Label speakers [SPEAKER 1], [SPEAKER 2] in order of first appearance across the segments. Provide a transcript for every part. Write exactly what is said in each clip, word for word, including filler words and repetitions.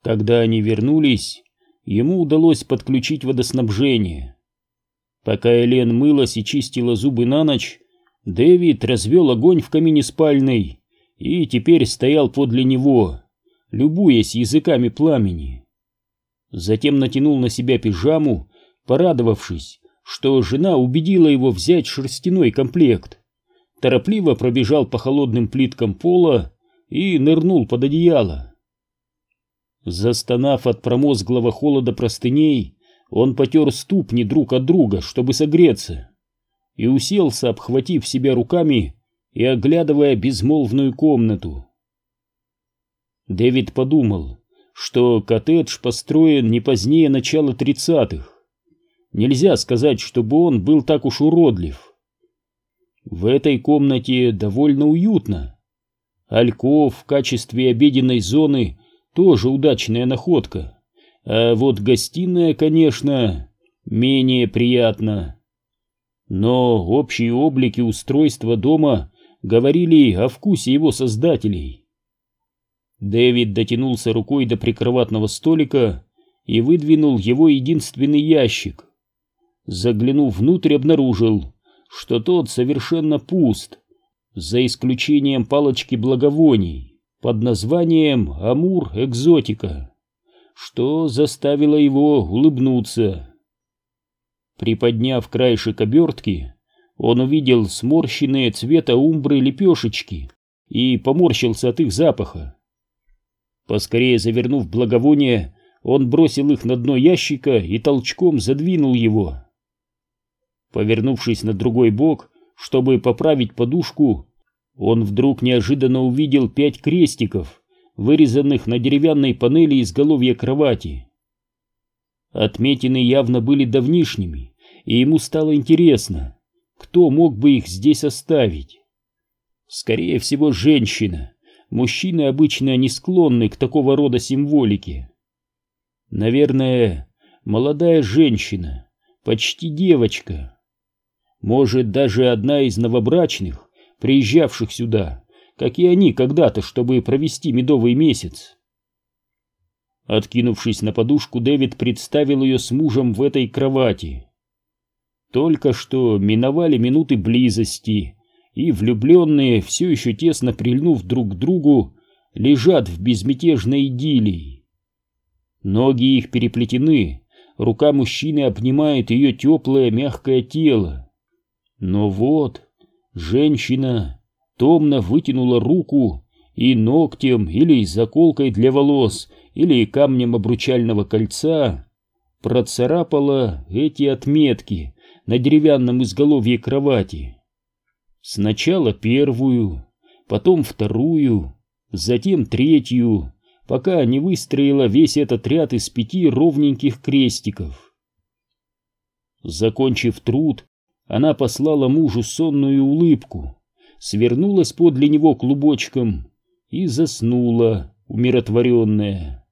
[SPEAKER 1] Когда они вернулись, ему удалось подключить водоснабжение. Пока Элен мылась и чистила зубы на ночь, Дэвид развел огонь в камине спальной и теперь стоял подле него, любуясь языками пламени. Затем натянул на себя пижаму, порадовавшись, что жена убедила его взять шерстяной комплект. Торопливо пробежал по холодным плиткам пола и нырнул под одеяло. Застонав от промозглого холода простыней, он потер ступни друг от друга, чтобы согреться, и уселся, обхватив себя руками и оглядывая безмолвную комнату. Дэвид подумал, что коттедж построен не позднее начала тридцатых. Нельзя сказать, чтобы он был так уж уродлив. В этой комнате довольно уютно. Альков в качестве обеденной зоны тоже удачная находка, а вот гостиная, конечно, менее приятна. Но общие облики устройства дома говорили о вкусе его создателей. Дэвид дотянулся рукой до прикроватного столика и выдвинул его единственный ящик. Заглянув внутрь, обнаружил, что тот совершенно пуст, за исключением палочки благовоний под названием «Амур Экзотика», что заставило его улыбнуться. Приподняв краешек обертки, он увидел сморщенные цвета умбры лепешечки и поморщился от их запаха. Поскорее завернув благовония, он бросил их на дно ящика и толчком задвинул его. Повернувшись на другой бок, чтобы поправить подушку, он вдруг неожиданно увидел пять крестиков, вырезанных на деревянной панели изголовья кровати. Отметины явно были давнишними, и ему стало интересно, кто мог бы их здесь оставить. Скорее всего, женщина. Мужчины обычно не склонны к такого рода символике. Наверное, молодая женщина, почти девочка. Может, даже одна из новобрачных, приезжавших сюда, как и они когда-то, чтобы провести медовый месяц. Откинувшись на подушку, Дэвид представил ее с мужем в этой кровати. Только что миновали минуты близости, и влюбленные, все еще тесно прильнув друг к другу, лежат в безмятежной идиллии. Ноги их переплетены, рука мужчины обнимает ее теплое мягкое тело. Но вот женщина томно вытянула руку и ногтем или заколкой для волос, или камнем обручального кольца процарапала эти отметки на деревянном изголовье кровати. Сначала первую, потом вторую, затем третью, пока не выстроила весь этот ряд из пяти ровненьких крестиков. Закончив труд, она послала мужу сонную улыбку, свернулась подле него клубочком и заснула, умиротворенная.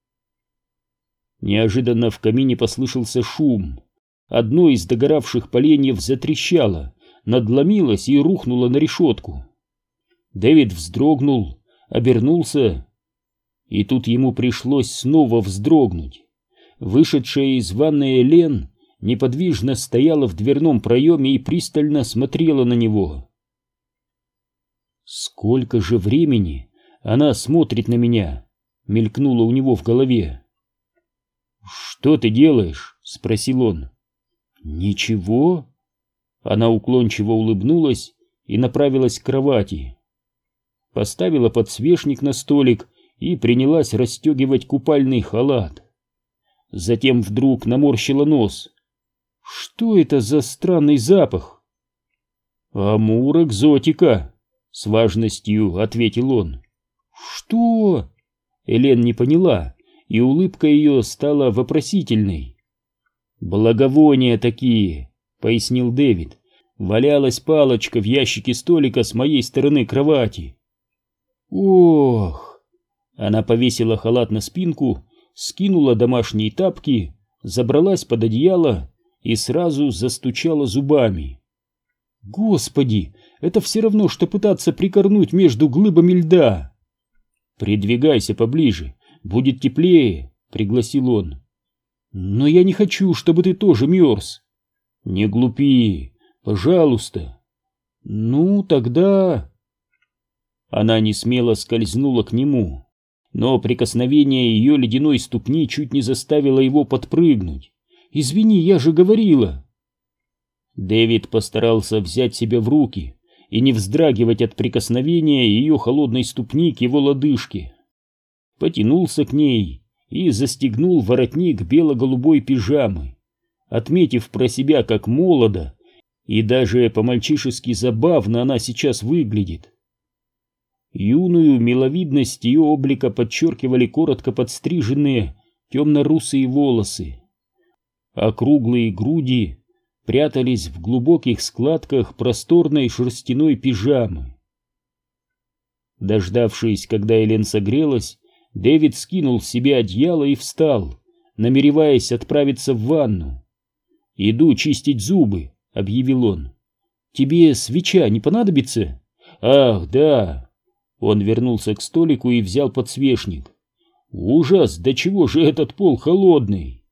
[SPEAKER 1] Неожиданно в камине послышался шум. Одно из догоравших поленьев затрещало, надломилось и рухнуло на решетку. Дэвид вздрогнул, обернулся, и тут ему пришлось снова вздрогнуть. Вышедшая из ванной Элен неподвижно стояла в дверном проеме и пристально смотрела на него. «Сколько же времени она смотрит на меня?» — мелькнуло у него в голове. «Что ты делаешь?» — спросил он. «Ничего». Она уклончиво улыбнулась и направилась к кровати. Поставила подсвечник на столик и принялась расстегивать купальный халат. Затем вдруг наморщила нос. «Что это за странный запах?» «Амур Экзотика», — с важностью ответил он. «Что?» Элен не поняла, и улыбка ее стала вопросительной. «Благовония такие», — пояснил Дэвид. «Валялась палочка в ящике столика с моей стороны кровати». «Ох!» Она повесила халат на спинку, скинула домашние тапки, забралась под одеяло и сразу застучала зубами. «Господи, это все равно, что пытаться прикорнуть между глыбами льда!» «Придвигайся поближе, будет теплее», — пригласил он. «Но я не хочу, чтобы ты тоже мерз». «Не глупи, пожалуйста». «Ну, тогда...» Она несмело скользнула к нему, но прикосновение ее ледяной ступни чуть не заставило его подпрыгнуть. «Извини, я же говорила». Дэвид постарался взять себя в руки и не вздрагивать от прикосновения ее холодной ступни к его лодыжке. Потянулся к ней и застегнул воротник бело-голубой пижамы, отметив про себя, как молодо и даже по-мальчишески забавно она сейчас выглядит. Юную миловидность ее облика подчеркивали коротко подстриженные темно-русые волосы, а круглые груди прятались в глубоких складках просторной шерстяной пижамы. Дождавшись, когда Элен согрелась, Дэвид скинул с себя одеяло и встал, намереваясь отправиться в ванну. «Иду чистить зубы», — объявил он. «Тебе свеча не понадобится?» «Ах, да!» Он вернулся к столику и взял подсвечник. «Ужас, до чего же этот пол холодный!»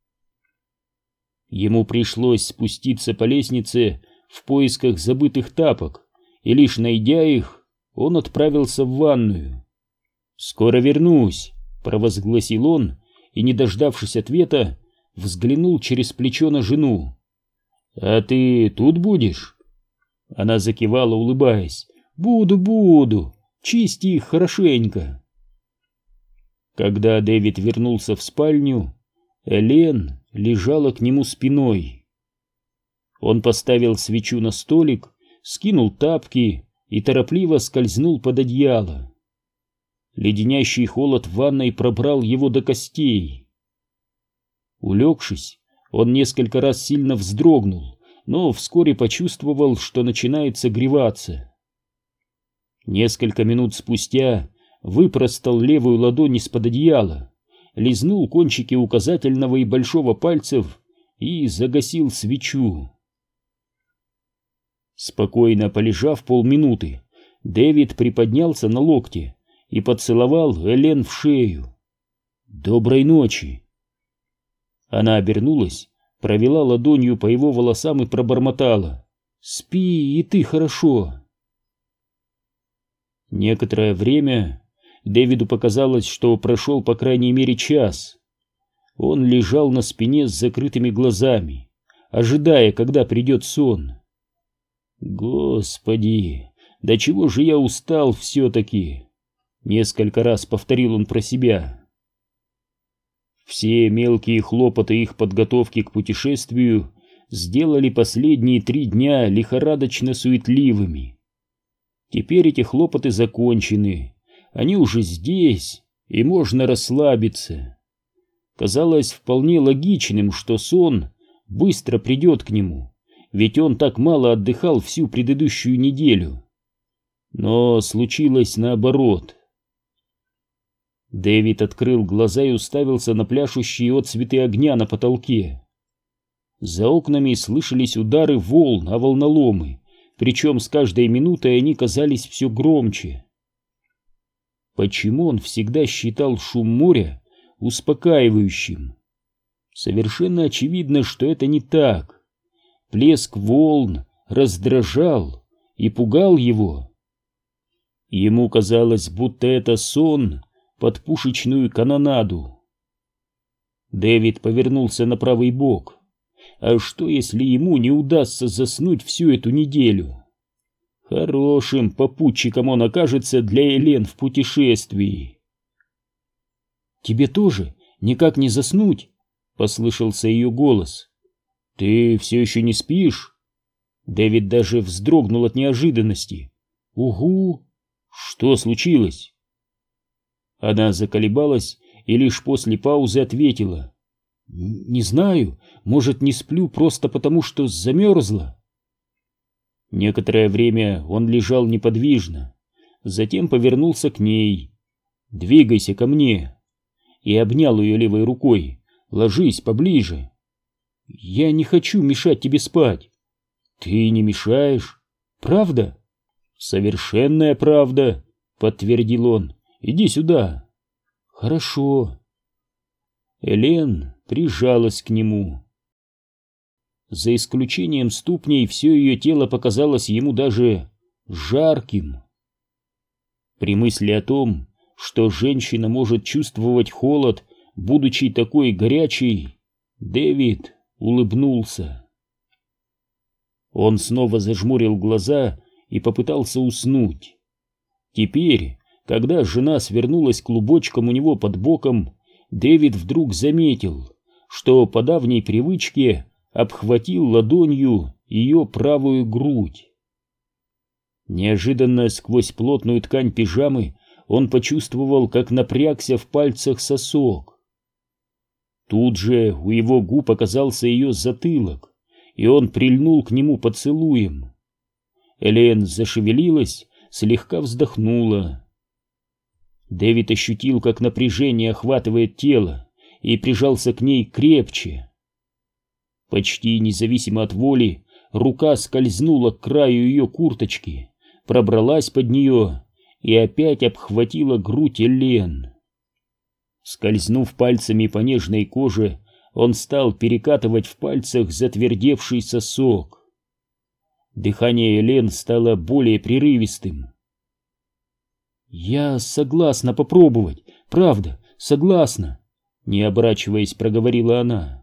[SPEAKER 1] Ему пришлось спуститься по лестнице в поисках забытых тапок, и лишь найдя их, он отправился в ванную. «Скоро вернусь», — провозгласил он, и, не дождавшись ответа, взглянул через плечо на жену. «А ты тут будешь?» Она закивала, улыбаясь. «Буду, буду. Чисти их хорошенько». Когда Дэвид вернулся в спальню, Элен лежала к нему спиной. Он поставил свечу на столик, скинул тапки и торопливо скользнул под одеяло. Леденящий холод в ванной пробрал его до костей. Улегшись, он несколько раз сильно вздрогнул, но вскоре почувствовал, что начинает согреваться. Несколько минут спустя выпростал левую ладонь из-под одеяла, лизнул кончики указательного и большого пальцев и загасил свечу. Спокойно полежав полминуты, Дэвид приподнялся на локте и поцеловал Элен в шею. «Доброй ночи!» Она обернулась, провела ладонью по его волосам и пробормотала: «Спи, и ты хорошо». Некоторое время Дэвиду показалось, что прошел по крайней мере час. Он лежал на спине с закрытыми глазами, ожидая, когда придет сон. «Господи, до чего же я устал все-таки!» Несколько раз повторил он про себя. Все мелкие хлопоты их подготовки к путешествию сделали последние три дня лихорадочно суетливыми. Теперь эти хлопоты закончены, они уже здесь, и можно расслабиться. Казалось вполне логичным, что сон быстро придет к нему, ведь он так мало отдыхал всю предыдущую неделю. Но случилось наоборот. Дэвид открыл глаза и уставился на пляшущие отцветы огня на потолке. За окнами слышались удары волн о волноломы, причем с каждой минутой они казались все громче. Почему он всегда считал шум моря успокаивающим? Совершенно очевидно, что это не так. Плеск волн раздражал и пугал его. Ему казалось, будто это сон под пушечную канонаду. Дэвид повернулся на правый бок. А что, если ему не удастся заснуть всю эту неделю? Хорошим попутчиком он окажется для Элен в путешествии. «Тебе тоже никак не заснуть?» — послышался ее голос. «Ты все еще не спишь?» Дэвид даже вздрогнул от неожиданности. «Угу! Что случилось?» Она заколебалась и лишь после паузы ответила: «Не знаю, может, не сплю просто потому, что замерзла». Некоторое время он лежал неподвижно, затем повернулся к ней. «Двигайся ко мне!» и обнял ее левой рукой. «Ложись поближе!» «Я не хочу мешать тебе спать». «Ты не мешаешь. Правда?» «Совершенная правда», — подтвердил он. «Иди сюда». «Хорошо». Элен прижалась к нему. За исключением ступней, все ее тело показалось ему даже жарким. При мысли о том, что женщина может чувствовать холод, будучи такой горячей, Дэвид улыбнулся. Он снова зажмурил глаза и попытался уснуть. Теперь, когда жена свернулась клубочком у него под боком, Дэвид вдруг заметил, что по давней привычке обхватил ладонью ее правую грудь. Неожиданно сквозь плотную ткань пижамы он почувствовал, как напрягся в пальцах сосок. Тут же у его губ оказался ее затылок, и он прильнул к нему поцелуем. Элен зашевелилась, слегка вздохнула. Дэвид ощутил, как напряжение охватывает тело, и прижался к ней крепче. Почти независимо от воли, рука скользнула к краю ее курточки, пробралась под нее и опять обхватила грудь Элен. Скользнув пальцами по нежной коже, он стал перекатывать в пальцах затвердевший сосок. Дыхание Элен стало более прерывистым. «Я согласна попробовать, правда, согласна», — не оборачиваясь, проговорила она.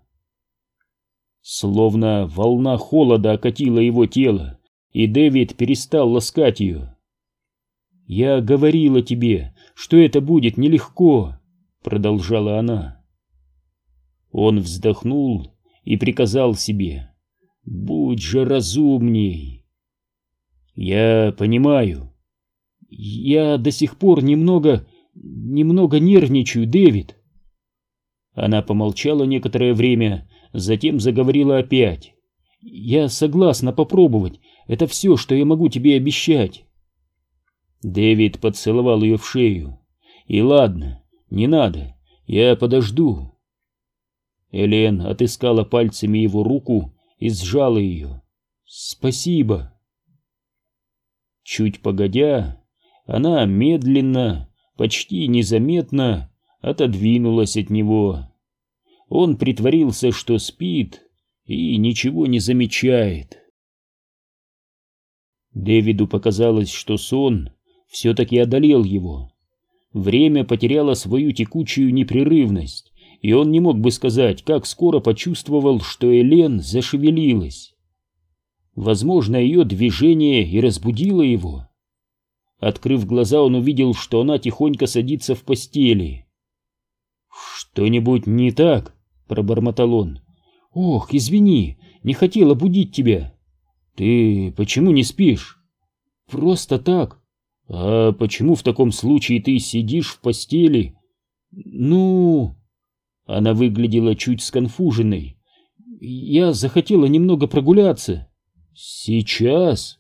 [SPEAKER 1] Словно волна холода окатила его тело, и Дэвид перестал ласкать ее. «Я говорила тебе, что это будет нелегко», — продолжала она. Он вздохнул и приказал себе: «Будь же разумней». «Я понимаю. Я до сих пор немного, немного нервничаю, Дэвид». Она помолчала некоторое время, затем заговорила опять. «Я согласна попробовать. Это все, что я могу тебе обещать». Дэвид поцеловал ее в шею. «И ладно, не надо, я подожду». Элен отыскала пальцами его руку и сжала ее. «Спасибо». Чуть погодя, она медленно, почти незаметно отодвинулась от него. Он притворился, что спит, и ничего не замечает. Дэвиду показалось, что сон все-таки одолел его. Время потеряло свою текучую непрерывность, и он не мог бы сказать, как скоро почувствовал, что Элен зашевелилась. Возможно, ее движение и разбудило его. Открыв глаза, он увидел, что она тихонько садится в постели. «Что-нибудь не так?» — пробормотал он. «Ох, извини, не хотела будить тебя». «Ты почему не спишь?» «Просто так». «А почему в таком случае ты сидишь в постели?» «Ну...» Она выглядела чуть сконфуженной. «Я захотела немного прогуляться». «Сейчас?»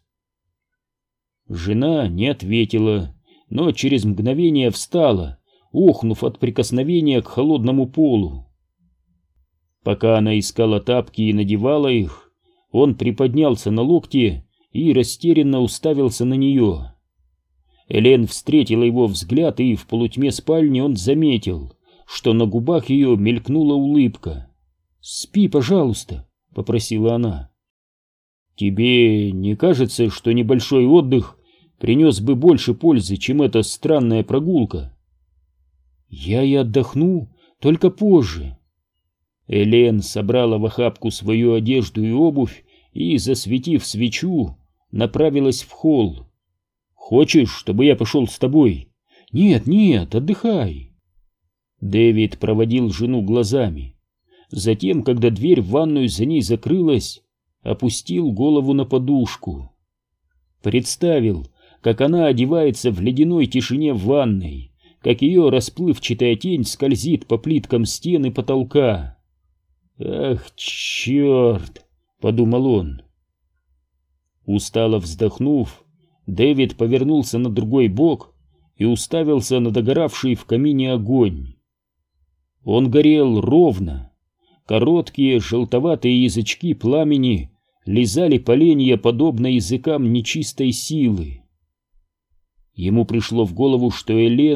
[SPEAKER 1] Жена не ответила, но через мгновение встала, охнув от прикосновения к холодному полу. Пока она искала тапки и надевала их, он приподнялся на локте и растерянно уставился на нее. Элен встретила его взгляд, и в полутьме спальни он заметил, что на губах ее мелькнула улыбка. «Спи, пожалуйста», — попросила она. «Тебе не кажется, что небольшой отдых принес бы больше пользы, чем эта странная прогулка?» «Я и отдохну, только позже». Элен собрала в охапку свою одежду и обувь и, засветив свечу, направилась в холл. «Хочешь, чтобы я пошел с тобой?» «Нет, нет, отдыхай». Дэвид проводил жену глазами. Затем, когда дверь в ванную за ней закрылась, опустил голову на подушку. Представил, как она одевается в ледяной тишине в ванной, как ее расплывчатая тень скользит по плиткам стен и потолка. «Ах, черт!» — подумал он. Устало вздохнув, Дэвид повернулся на другой бок и уставился на догоравший в камине огонь. Он горел ровно. Короткие желтоватые язычки пламени лизали поленья, подобно языкам нечистой силы. Ему пришло в голову, что Элен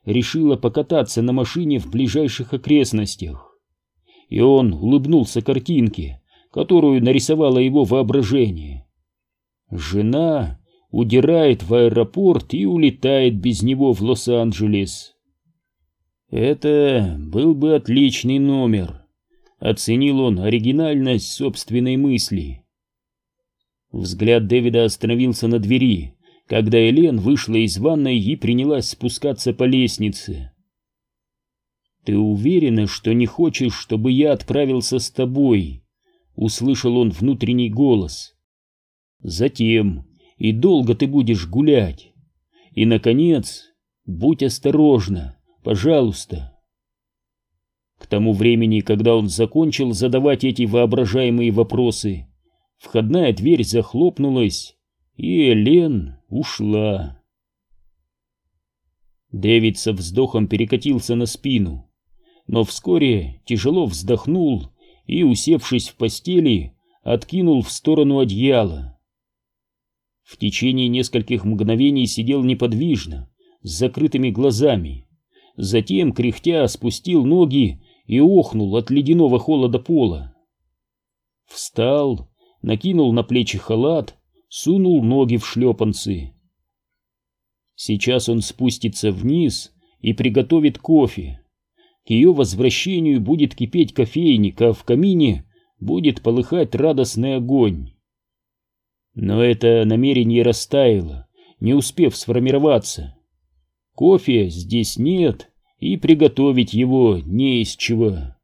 [SPEAKER 1] решила покататься на машине в ближайших окрестностях. И он улыбнулся картинке, которую нарисовало его воображение. Жена удирает в аэропорт и улетает без него в Лос-Анджелес. Это был бы отличный номер, оценил он оригинальность собственной мысли. Взгляд Дэвида остановился на двери, когда Элен вышла из ванной и принялась спускаться по лестнице. «Ты уверена, что не хочешь, чтобы я отправился с тобой?» — услышал он внутренний голос. «Затем, и долго ты будешь гулять. И, наконец, будь осторожна, пожалуйста». К тому времени, когда он закончил задавать эти воображаемые вопросы, входная дверь захлопнулась, и Элен ушла. Дэвид со вздохом перекатился на спину, но вскоре тяжело вздохнул и, усевшись в постели, откинул в сторону одеяло. В течение нескольких мгновений сидел неподвижно, с закрытыми глазами, затем, кряхтя, спустил ноги и охнул от ледяного холода пола. Встал, накинул на плечи халат, сунул ноги в шлепанцы. Сейчас он спустится вниз и приготовит кофе. К ее возвращению будет кипеть кофейник, а в камине будет полыхать радостный огонь. Но это намерение растаяло, не успев сформироваться. Кофе здесь нет, и приготовить его не из чего.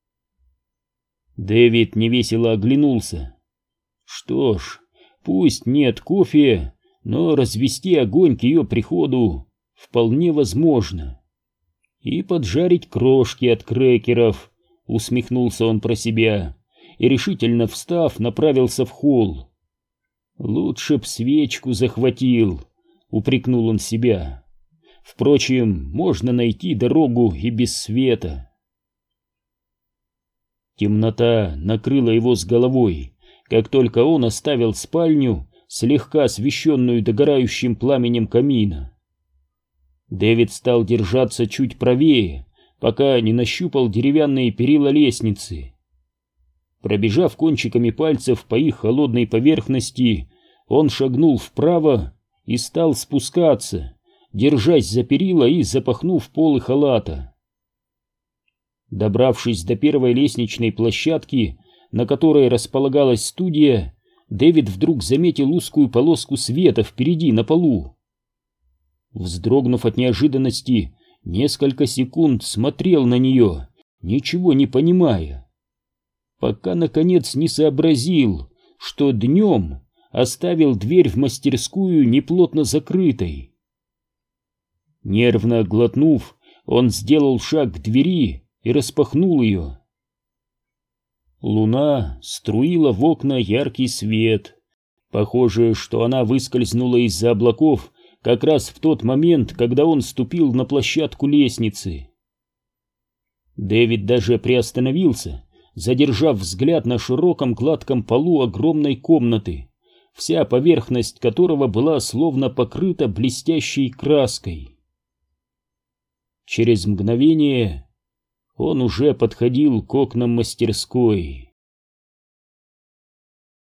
[SPEAKER 1] Дэвид невесело оглянулся. Что ж, пусть нет кофе, но развести огонь к ее приходу вполне возможно. И поджарить крошки от крекеров, усмехнулся он про себя, и, решительно встав, направился в холл. Лучше б свечку захватил, упрекнул он себя. Впрочем, можно найти дорогу и без света. Темнота накрыла его с головой, как только он оставил спальню, слегка освещенную догорающим пламенем камина. Дэвид стал держаться чуть правее, пока не нащупал деревянные перила лестницы. Пробежав кончиками пальцев по их холодной поверхности, он шагнул вправо и стал спускаться, держась за перила и запахнув полы халата. Добравшись до первой лестничной площадки, на которой располагалась студия, Дэвид вдруг заметил узкую полоску света впереди на полу. Вздрогнув от неожиданности, несколько секунд смотрел на нее, ничего не понимая, пока наконец не сообразил, что днем оставил дверь в мастерскую неплотно закрытой. Нервно глотнув, он сделал шаг к двери и распахнул ее. Луна струила в окна яркий свет. Похоже, что она выскользнула из-за облаков как раз в тот момент, когда он ступил на площадку лестницы. Дэвид даже приостановился, задержав взгляд на широком гладком полу огромной комнаты, вся поверхность которого была словно покрыта блестящей краской. Через мгновение он уже подходил к окнам мастерской.